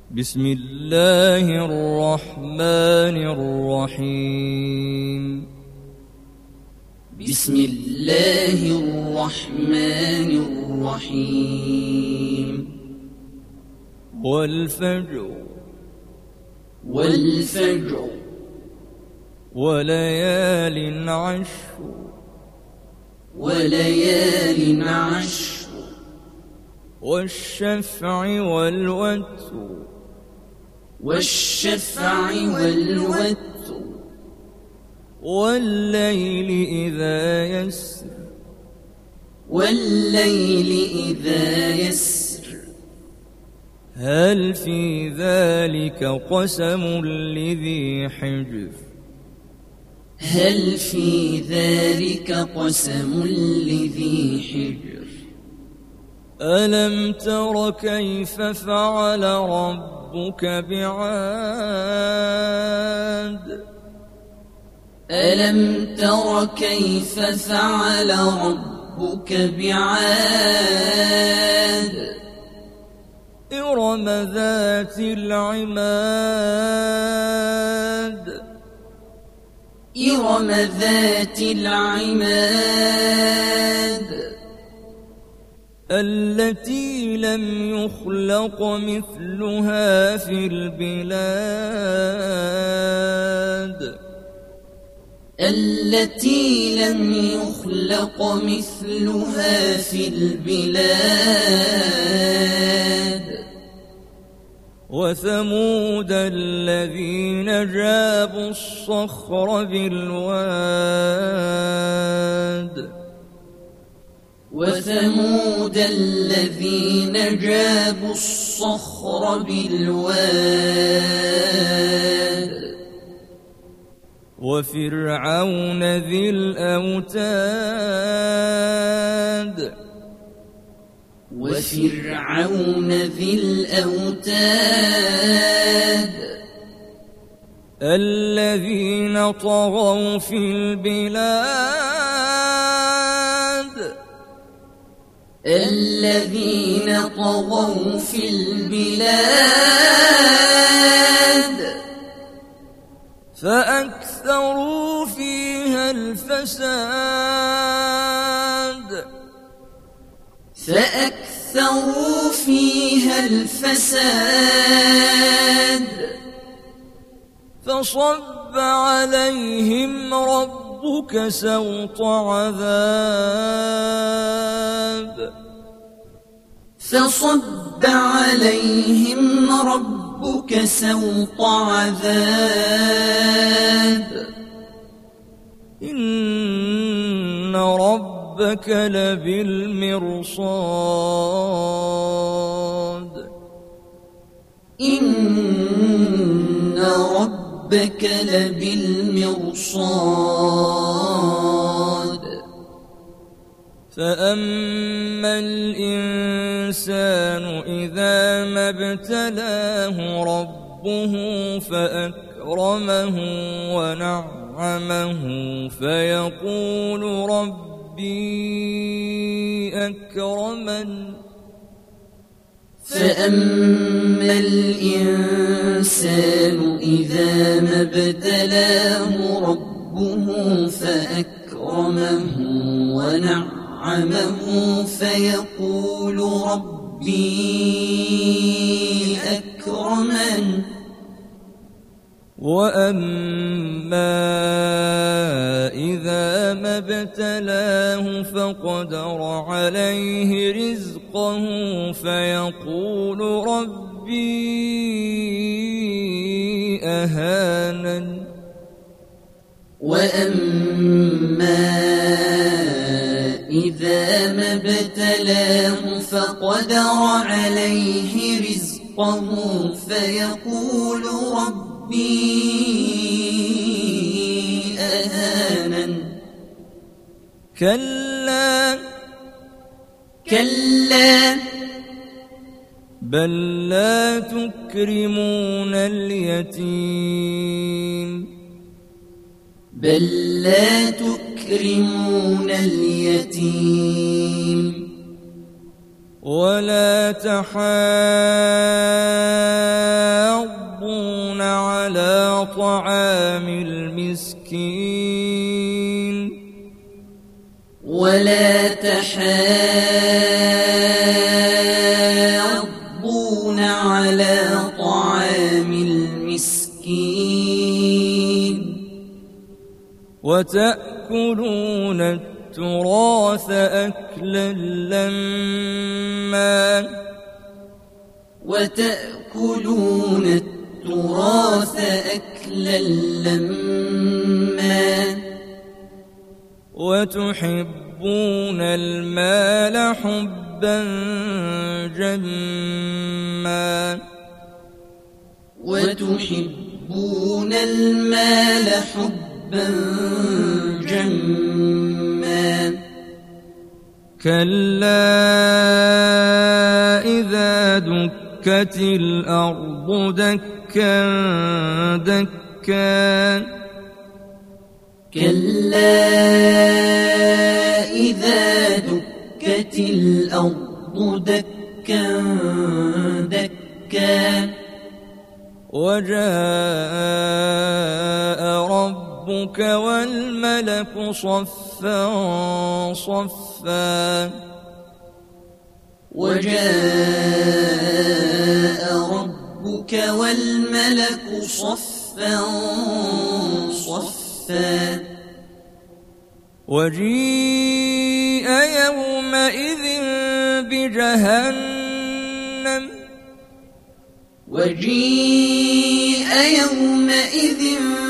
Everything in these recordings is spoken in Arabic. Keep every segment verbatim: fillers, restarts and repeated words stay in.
بسم الله الرحمن الرحيم بسم الله الرحمن الرحيم والفجر والفجر وليال عشر وليال عشر والشفع والوتر والشفع والوتر والليل إذا يسر والليل إذا يسر هل في ذلك قسم لذي حجر هل في ذلك قسم لذي حجر ألم تر كيف فعل ربك بعاد ألم تر كيف فعل ربك بعاد إرم ذات العماد إرم ذات العماد التي لم يخلق مثلها في البلاد التي لم يخلق مثلها في البلاد وثمود الذين جابوا الصخر بالواد وثمود الذين جابوا الصخر بالواد وفرعون ذي الأوتاد وفرعون ذي الأوتاد الذين طغوا في البلاد الذين طغوا في البلاد فأكثروا فيها الفساد فأكثروا فيها الفساد فصب عليهم ربك سوط عذاب فصب عليهم ربك سوط عذاب إن ربك لبالمرصاد إن ربك لبالمرصاد فأما الإنسان إذا ما ابتلاه ربه فأكرمه ونعمه فيقول ربي أكرمن فأما الإنسان إذا ما ابتلاه ربه فأكرمه ونعمه فيقول ربي أكرمن وأما إذا ما ابتلاه فقدر عليه رزقه فيقول ربي أهانن وأما إذا ما ابتلاه فقدر عليه رزقه فيقول ربي أهانن كلا كلا بل لا تكرمون اليتيم بل لا تكرمون اليتيم ولا تحاضون طعام المسكين ولا تحاضون على طعام المسكين وتأكلون التراث أكلا لما وتأكلون التراث أكلا لما وتحبون المال حبا جما وتحبون المال حبا جما كلا إذا دكت الأرض دكا دكا كلا إذا دكت الأرض دكا دكا وجاء ربك والملك صفا صفا وجاء ربك والملك صفا صفا وجيء يومئذ بجهنم وجيء يومئذ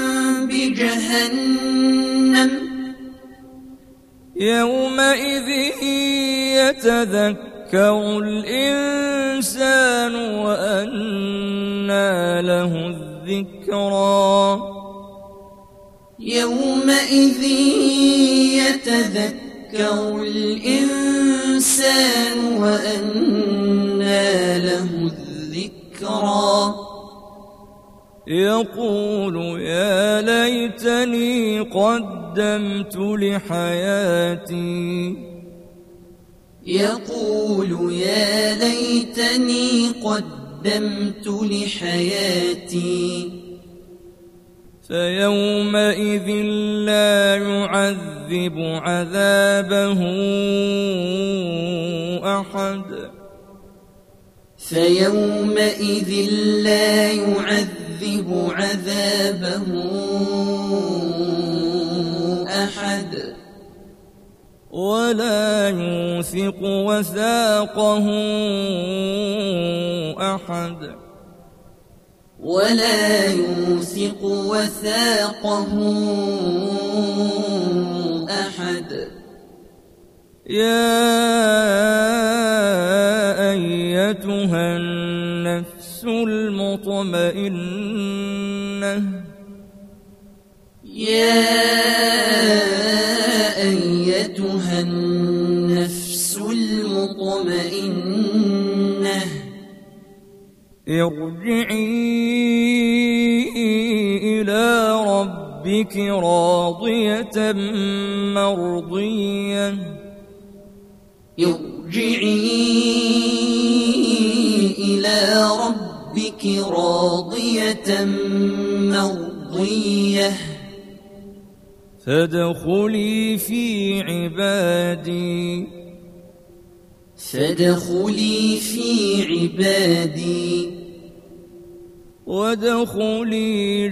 بجهنم يومئذ يتذكر الإنسان وأنى له الذكرى يومئذ يتذكر الإنسان وأنى له الذكرى يقول يا ليتني قدمت لحياتي يقول يا ليتني قدمت لحياتي فيومئذ لا يعذب عذابه أحد فيومئذ لا يعذب عذابه أحد ولا يوثق وثاقه أحد ولا يوثق وثاقه أحد يا أيتها النفس المطمئنة يا أيتها النفس المطمئنة ارجعي إلى ربك راضية مرضية ارجعي إلى ربك راضية مرضية فادخلي في عبادي فادخلي في عبادي وادخلي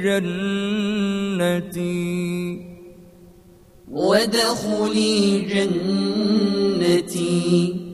جنتي وادخلي جنتي